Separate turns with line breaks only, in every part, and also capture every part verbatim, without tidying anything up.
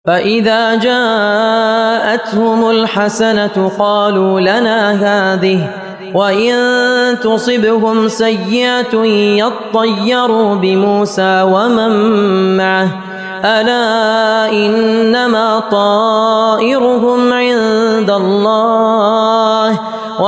فإذا جاءتهم الحسنة قالوا لنا هذه وإن تصبهم سيئة يطيروا بموسى ومن معه ألا إنما طائرهم عند الله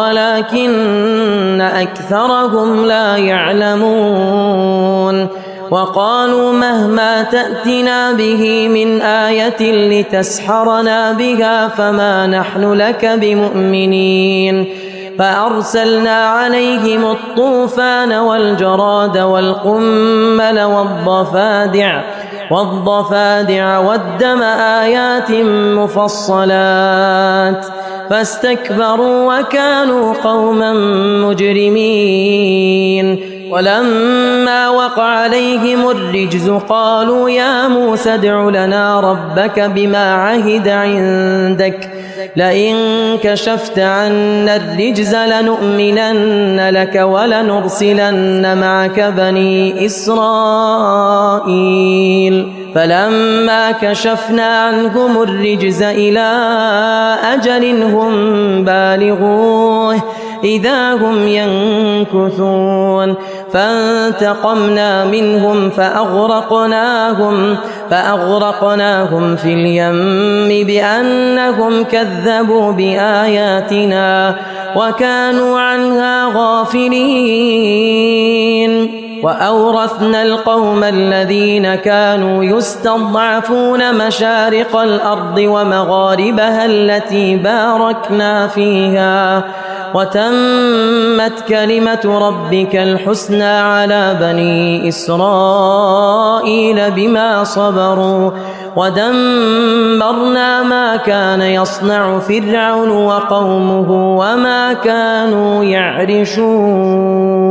ولكن أكثرهم لا يعلمون وقالوا مهما تأتنا به من آية لتسحرنا بها فما نحن لك بمؤمنين فأرسلنا عليهم الطوفان والجراد والقمل والضفادع والضفادع والدم آيات مفصلات فاستكبروا وكانوا قوما مجرمين ولما وقع عليهم الرجز قالوا يا موسى ادع لنا ربك بما عهد عندك لئن كشفت عنا الرجز لنؤمنن لك ولنرسلن معك بني إسرائيل فلما كشفنا عنهم الرجز إلى أجل هم بالغوه إذا هم ينكثون فانتقمنا منهم فأغرقناهم فأغرقناهم في اليم بأنهم كذبوا بآياتنا وكانوا عنها غافلين وأورثنا القوم الذين كانوا يستضعفون مشارق الأرض ومغاربها التي باركنا فيها وتمت كلمة ربك الحسنى على بني إسرائيل بما صبروا ودمرنا ما كان يصنع فرعون وقومه وما كانوا يعرشون.